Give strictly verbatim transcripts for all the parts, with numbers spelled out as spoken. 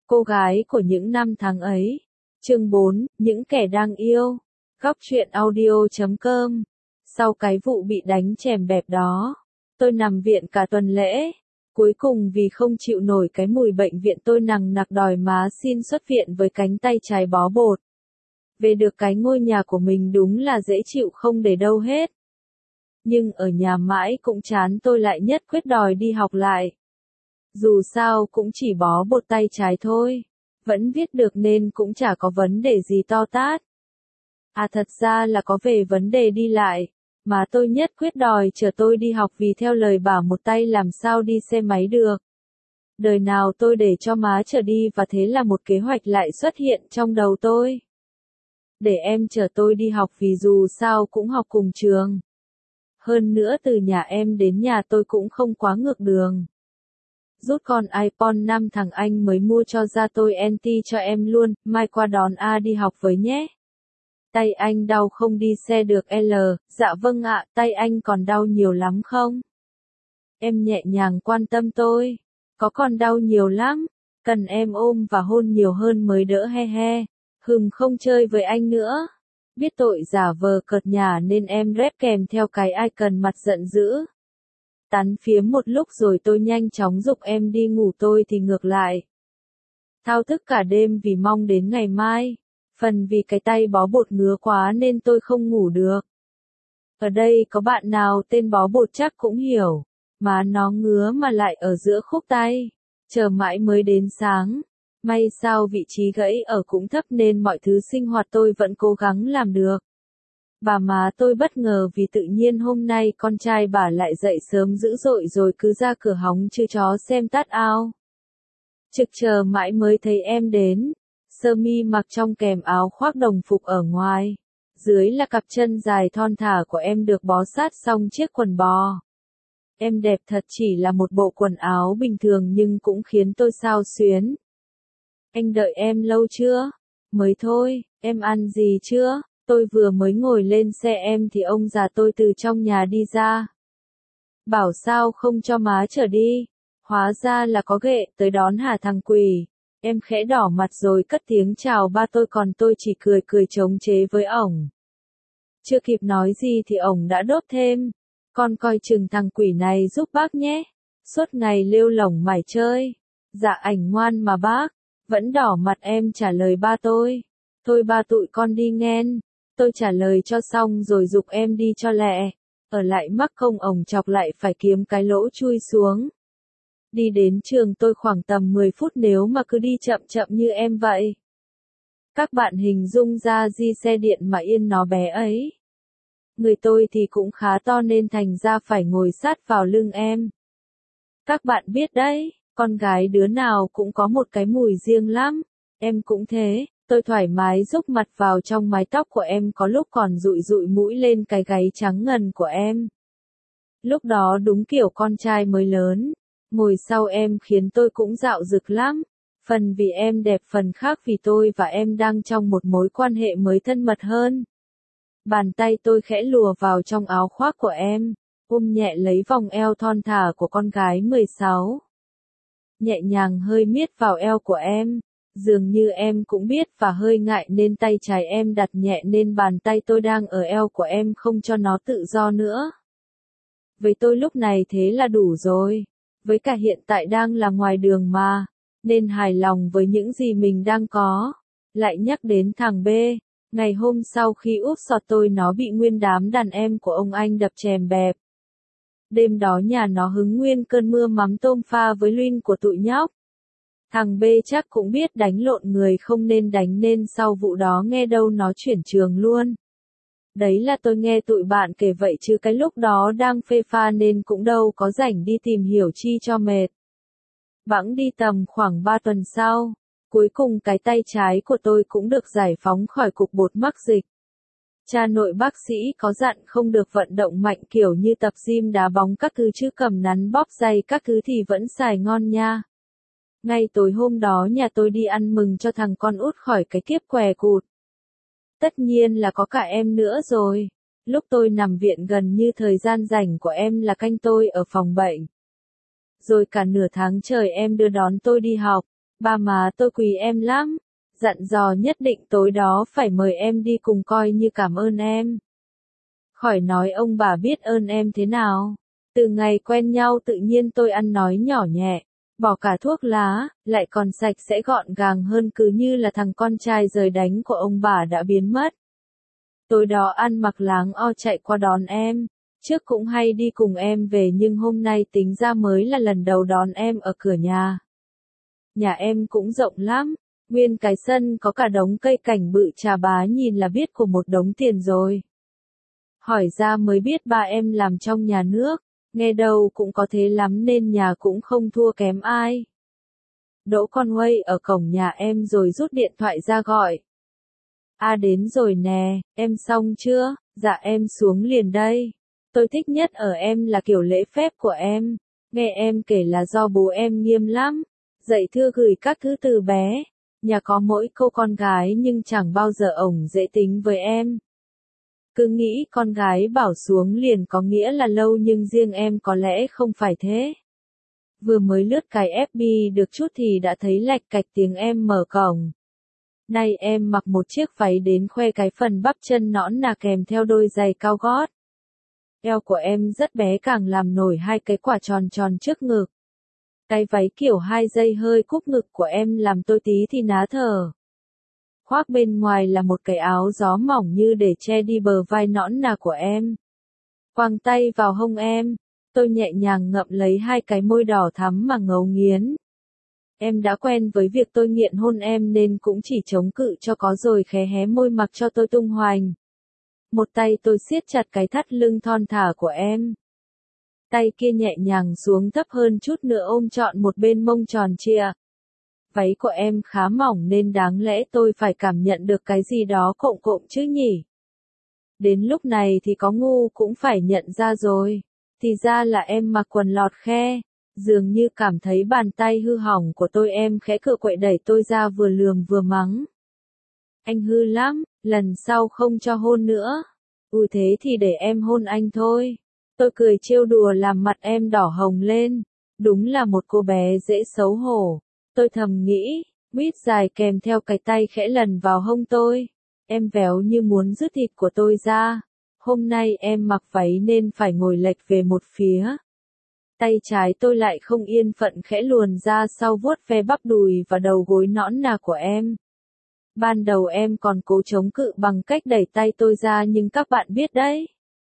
Cô gái của những năm tháng ấy. Chương bốn, những kẻ đang yêu. Góc truyện audio chấm com. Sau cái vụ bị đánh chèm bẹp đó, tôi nằm viện cả tuần lễ. Cuối cùng vì không chịu nổi cái mùi bệnh viện tôi nằng nặc đòi má xin xuất viện với cánh tay trái bó bột. Về được cái ngôi nhà của mình đúng là dễ chịu không để đâu hết. Nhưng ở nhà mãi cũng chán, tôi lại nhất quyết đòi đi học lại. Dù sao cũng chỉ bó bột tay trái thôi, vẫn viết được nên cũng chả có vấn đề gì to tát. À thật ra là có về vấn đề đi lại, mà tôi nhất quyết đòi chờ tôi đi học vì theo lời bảo một tay làm sao đi xe máy được. Đời nào tôi để cho má chở đi, và thế là một kế hoạch lại xuất hiện trong đầu tôi. Để em chở tôi đi học vì dù sao cũng học cùng trường. Hơn nữa từ nhà em đến nhà tôi cũng không quá ngược đường. Rút con iPhone năm thằng anh mới mua cho ra tôi anti cho em luôn, mai qua đón A đi học với nhé. Tay anh đau không đi xe được L, dạ vâng ạ, tay anh còn đau nhiều lắm không? Em nhẹ nhàng quan tâm tôi, có còn đau nhiều lắm, cần em ôm và hôn nhiều hơn mới đỡ he he, hừm không chơi với anh nữa. Biết tội giả vờ cợt nhả nên em rep kèm theo cái icon mặt giận dữ. Tán phiếm một lúc rồi tôi nhanh chóng giục em đi ngủ, tôi thì ngược lại. Thao thức cả đêm vì mong đến ngày mai. Phần vì cái tay bó bột ngứa quá nên tôi không ngủ được. Ở đây có bạn nào tên bó bột chắc cũng hiểu. Má nó ngứa mà lại ở giữa khúc tay. Chờ mãi mới đến sáng. May sao vị trí gãy ở cũng thấp nên mọi thứ sinh hoạt tôi vẫn cố gắng làm được. Bà má tôi bất ngờ vì tự nhiên hôm nay con trai bà lại dậy sớm dữ dội rồi cứ ra cửa hóng chư chó xem tát ao. Trực chờ mãi mới thấy em đến. Sơ mi mặc trong kèm áo khoác đồng phục ở ngoài. Dưới là cặp chân dài thon thả của em được bó sát xong chiếc quần bò. Em đẹp thật, chỉ là một bộ quần áo bình thường nhưng cũng khiến tôi xao xuyến. Anh đợi em lâu chưa? Mới thôi, em ăn gì chưa? Tôi vừa mới ngồi lên xe em thì ông già tôi từ trong nhà đi ra. Bảo sao không cho má chở đi. Hóa ra là có ghệ tới đón hả thằng quỷ. Em khẽ đỏ mặt rồi cất tiếng chào ba tôi, còn tôi chỉ cười cười chống chế với ổng. Chưa kịp nói gì thì ổng đã đốt thêm. Con coi chừng thằng quỷ này giúp bác nhé. Suốt ngày lêu lổng mải chơi. Dạ ảnh ngoan mà bác. Vẫn đỏ mặt em trả lời ba tôi. Thôi ba tụi con đi nghen. Tôi trả lời cho xong rồi giục em đi cho lẹ. Ở lại mắc công ổng chọc lại phải kiếm cái lỗ chui xuống. Đi đến trường tôi khoảng tầm mười phút nếu mà cứ đi chậm chậm như em vậy. Các bạn hình dung ra di xe điện mà yên nó bé ấy. Người tôi thì cũng khá to nên thành ra phải ngồi sát vào lưng em. Các bạn biết đấy, con gái đứa nào cũng có một cái mùi riêng lắm. Em cũng thế, tôi thoải mái rúc mặt vào trong mái tóc của em, có lúc còn dụi dụi mũi lên cái gáy trắng ngần của em. Lúc đó đúng kiểu con trai mới lớn. Ngồi sau em khiến tôi cũng dạo dực lắm. Phần vì em đẹp, phần khác vì tôi và em đang trong một mối quan hệ mới thân mật hơn. Bàn tay tôi khẽ lùa vào trong áo khoác của em, ôm nhẹ lấy vòng eo thon thả của con gái mười sáu. Nhẹ nhàng hơi miết vào eo của em. Dường như em cũng biết và hơi ngại nên tay trái em đặt nhẹ lên bàn tay tôi đang ở eo của em, không cho nó tự do nữa. Với tôi lúc này thế là đủ rồi. Với cả hiện tại đang là ngoài đường mà, nên hài lòng với những gì mình đang có. Lại nhắc đến thằng B, ngày hôm sau khi úp sọt tôi nó bị nguyên đám đàn em của ông anh đập chèm bẹp. Đêm đó nhà nó hứng nguyên cơn mưa mắm tôm pha với luyên của tụi nhóc. Thằng B chắc cũng biết đánh lộn người không nên đánh nên sau vụ đó nghe đâu nó chuyển trường luôn. Đấy là tôi nghe tụi bạn kể vậy chứ cái lúc đó đang phê pha nên cũng đâu có rảnh đi tìm hiểu chi cho mệt. Bẵng đi tầm khoảng ba tuần sau, cuối cùng cái tay trái của tôi cũng được giải phóng khỏi cục bột mắc dịch. Cha nội bác sĩ có dặn không được vận động mạnh kiểu như tập gym đá bóng các thứ chứ cầm nắn bóp giày các thứ thì vẫn xài ngon nha. Ngay tối hôm đó nhà tôi đi ăn mừng cho thằng con út khỏi cái kiếp què cụt. Tất nhiên là có cả em nữa rồi. Lúc tôi nằm viện gần như thời gian rảnh của em là canh tôi ở phòng bệnh. Rồi cả nửa tháng trời em đưa đón tôi đi học. Ba má tôi quý em lắm, dặn dò nhất định tối đó phải mời em đi cùng coi như cảm ơn em. Khỏi nói ông bà biết ơn em thế nào. Từ ngày quen nhau tự nhiên tôi ăn nói nhỏ nhẹ, bỏ cả thuốc lá, lại còn sạch sẽ gọn gàng hơn, cứ như là thằng con trai rời đánh của ông bà đã biến mất. Tối đó ăn mặc láng o chạy qua đón em, trước cũng hay đi cùng em về nhưng hôm nay tính ra mới là lần đầu đón em ở cửa nhà. Nhà em cũng rộng lắm, nguyên cái sân có cả đống cây cảnh bự chà bá nhìn là biết của một đống tiền rồi. Hỏi ra mới biết ba em làm trong nhà nước, nghe đâu cũng có thế lắm nên nhà cũng không thua kém ai. Đỗ Conway ở cổng nhà em rồi rút điện thoại ra gọi. À đến rồi nè, em xong chưa? Dạ em xuống liền đây. Tôi thích nhất ở em là kiểu lễ phép của em. Nghe em kể là do bố em nghiêm lắm. Dạy thưa gửi các thứ từ bé. Nhà có mỗi cô con gái nhưng chẳng bao giờ ổng dễ tính với em. Cứ nghĩ con gái bảo xuống liền có nghĩa là lâu nhưng riêng em có lẽ không phải thế. Vừa mới lướt cái ép bê được chút thì đã thấy lạch cạch tiếng em mở cổng. Nay em mặc một chiếc váy đến khoe cái phần bắp chân nõn nà kèm theo đôi giày cao gót. Eo của em rất bé càng làm nổi hai cái quả tròn tròn trước ngực. Cái váy kiểu hai dây hơi cúp ngực của em làm tôi tí thì ná thở. Khoác bên ngoài là một cái áo gió mỏng như để che đi bờ vai nõn nà của em. Quàng tay vào hông em, tôi nhẹ nhàng ngậm lấy hai cái môi đỏ thắm mà ngấu nghiến. Em đã quen với việc tôi nghiện hôn em nên cũng chỉ chống cự cho có rồi khé hé môi mặc cho tôi tung hoành. Một tay tôi siết chặt cái thắt lưng thon thả của em. Tay kia nhẹ nhàng xuống thấp hơn chút nữa ôm trọn một bên mông tròn trịa. Váy của em khá mỏng nên đáng lẽ tôi phải cảm nhận được cái gì đó cộm cộm chứ nhỉ. Đến lúc này thì có ngu cũng phải nhận ra rồi. Thì ra là em mặc quần lọt khe. Dường như cảm thấy bàn tay hư hỏng của tôi em khẽ cựa quậy đẩy tôi ra vừa lườm vừa mắng. Anh hư lắm, lần sau không cho hôn nữa. Ừ thế thì để em hôn anh thôi. Tôi cười trêu đùa làm mặt em đỏ hồng lên. Đúng là một cô bé dễ xấu hổ. Tôi thầm nghĩ, mít dài kèm theo cái tay khẽ lần vào hông tôi. Em véo như muốn rứt thịt của tôi ra. Hôm nay em mặc váy nên phải ngồi lệch về một phía. Tay trái tôi lại không yên phận khẽ luồn ra sau vuốt ve bắp đùi và đầu gối nõn nà của em. Ban đầu em còn cố chống cự bằng cách đẩy tay tôi ra nhưng các bạn biết đấy.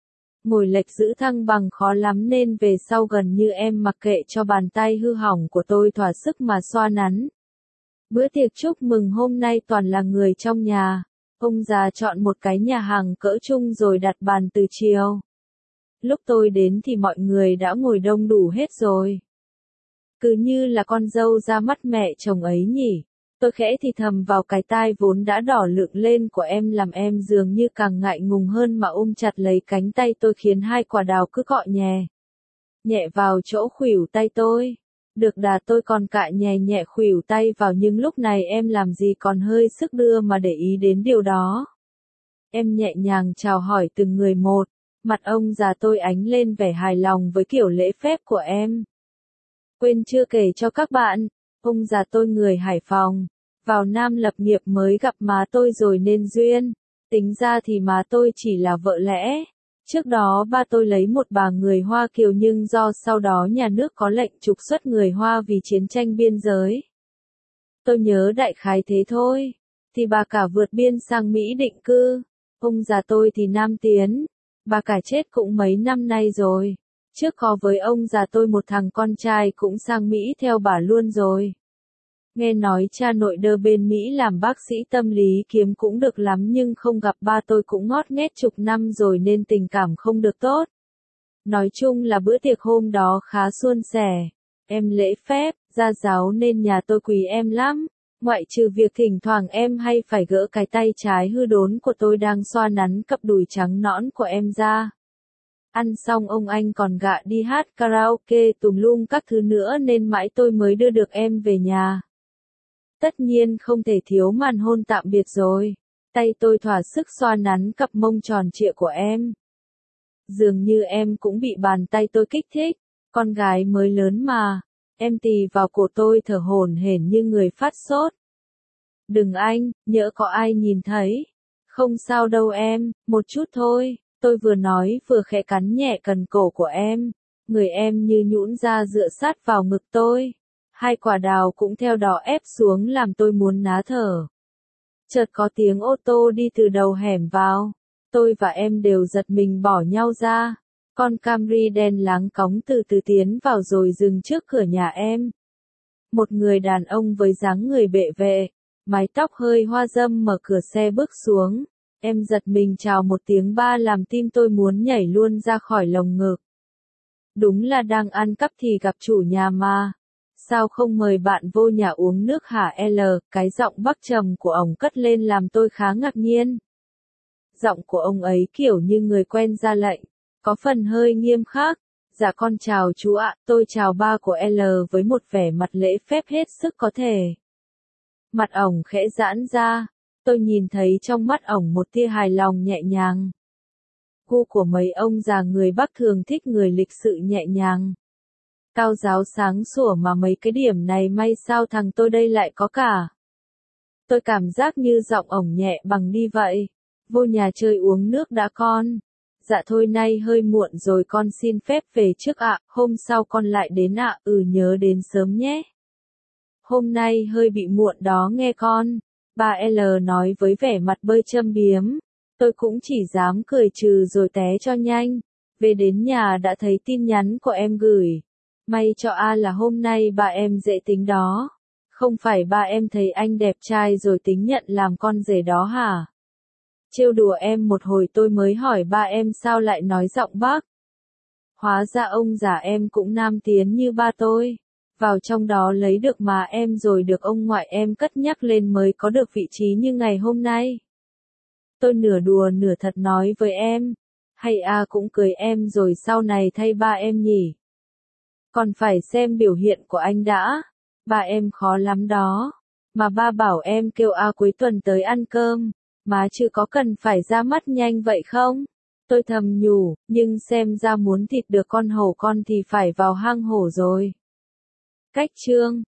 Ngồi lệch giữ thăng bằng khó lắm nên về sau gần như em mặc kệ cho bàn tay hư hỏng của tôi thỏa sức mà xoa nắn. Bữa tiệc chúc mừng hôm nay toàn là người trong nhà. Ông già chọn một cái nhà hàng cỡ trung rồi đặt bàn từ chiều. Lúc tôi đến thì mọi người đã ngồi đông đủ hết rồi. Cứ như là con dâu ra mắt mẹ chồng ấy nhỉ. Tôi khẽ thì thầm vào cái tai vốn đã đỏ lựng lên của em làm em dường như càng ngại ngùng hơn mà ôm chặt lấy cánh tay tôi khiến hai quả đào cứ cọ nhè. Nhẹ vào chỗ khuỷu tay tôi. Được đà tôi còn cại nhè nhẹ khuỷu tay vào nhưng lúc này em làm gì còn hơi sức đưa mà để ý đến điều đó. Em nhẹ nhàng chào hỏi từng người một. Mặt ông già tôi ánh lên vẻ hài lòng với kiểu lễ phép của em. Quên chưa kể cho các bạn, ông già tôi người Hải Phòng, vào Nam lập nghiệp mới gặp má tôi rồi nên duyên. Tính ra thì má tôi chỉ là vợ lẽ. Trước đó ba tôi lấy một bà người Hoa Kiều nhưng do sau đó nhà nước có lệnh trục xuất người Hoa vì chiến tranh biên giới. Tôi nhớ đại khái thế thôi. Thì bà cả vượt biên sang Mỹ định cư. Ông già tôi thì Nam tiến. Bà cả chết cũng mấy năm nay rồi. Trước có với ông già tôi một thằng con trai cũng sang Mỹ theo bà luôn rồi. Nghe nói cha nội đơ bên Mỹ làm bác sĩ tâm lý kiếm cũng được lắm nhưng không gặp ba tôi cũng ngót nghét chục năm rồi nên tình cảm không được tốt. Nói chung là bữa tiệc hôm đó khá suôn sẻ. Em lễ phép, gia giáo nên nhà tôi quý em lắm. Ngoại trừ việc thỉnh thoảng em hay phải gỡ cái tay trái hư đốn của tôi đang xoa nắn cặp đùi trắng nõn của em ra. Ăn xong ông anh còn gạ đi hát karaoke tùm lum các thứ nữa nên mãi tôi mới đưa được em về nhà. Tất nhiên không thể thiếu màn hôn tạm biệt rồi. Tay tôi thỏa sức xoa nắn cặp mông tròn trịa của em. Dường như em cũng bị bàn tay tôi kích thích. Con gái mới lớn mà. Em tì vào cổ tôi thở hổn hển như người phát sốt. Đừng anh, nhỡ có ai nhìn thấy. Không sao đâu em, một chút thôi. Tôi vừa nói vừa khẽ cắn nhẹ cần cổ của em. Người em như nhũn ra dựa sát vào ngực tôi. Hai quả đào cũng theo đó ép xuống làm tôi muốn ná thở. Chợt có tiếng ô tô đi từ đầu hẻm vào. Tôi và em đều giật mình bỏ nhau ra. Con Camry đen láng cóng từ từ tiến vào rồi dừng trước cửa nhà em. Một người đàn ông với dáng người bệ vệ, mái tóc hơi hoa râm mở cửa xe bước xuống. Em giật mình chào một tiếng ba làm tim tôi muốn nhảy luôn ra khỏi lồng ngực. Đúng là đang ăn cắp thì gặp chủ nhà mà. Sao không mời bạn vô nhà uống nước hả L, cái giọng bắc trầm của ông cất lên làm tôi khá ngạc nhiên. Giọng của ông ấy kiểu như người quen ra lệnh, có phần hơi nghiêm khắc. Dạ con chào chú ạ, tôi chào ba của L với một vẻ mặt lễ phép hết sức có thể. Mặt ổng khẽ giãn ra, tôi nhìn thấy trong mắt ổng một tia hài lòng nhẹ nhàng. Gu của mấy ông già người Bắc thường thích người lịch sự nhẹ nhàng. Cao giáo sáng sủa mà mấy cái điểm này may sao thằng tôi đây lại có cả. Tôi cảm giác như giọng ổng nhẹ bằng đi vậy. Vô nhà chơi uống nước đã con. Dạ thôi nay hơi muộn rồi con xin phép về trước ạ, hôm sau con lại đến ạ, ừ nhớ đến sớm nhé. Hôm nay hơi bị muộn đó nghe con. Bà L nói với vẻ mặt bơi châm biếm. Tôi cũng chỉ dám cười trừ rồi té cho nhanh. Về đến nhà đã thấy tin nhắn của em gửi. May cho A là hôm nay ba em dễ tính đó. Không phải ba em thấy anh đẹp trai rồi tính nhận làm con rể đó hả? Trêu đùa em một hồi tôi mới hỏi ba em sao lại nói giọng Bắc. Hóa ra ông già em cũng nam tiến như ba tôi. Vào trong đó lấy được mà em rồi được ông ngoại em cất nhắc lên mới có được vị trí như ngày hôm nay. Tôi nửa đùa nửa thật nói với em. Hay A cũng cưới em rồi sau này thay ba em nhỉ? Còn phải xem biểu hiện của anh đã. Ba em khó lắm đó. Mà ba bảo em kêu A cuối tuần tới ăn cơm. Má chứ có cần phải ra mắt nhanh vậy không? Tôi thầm nhủ, nhưng xem ra muốn thịt được con hổ con thì phải vào hang hổ rồi. Cách chương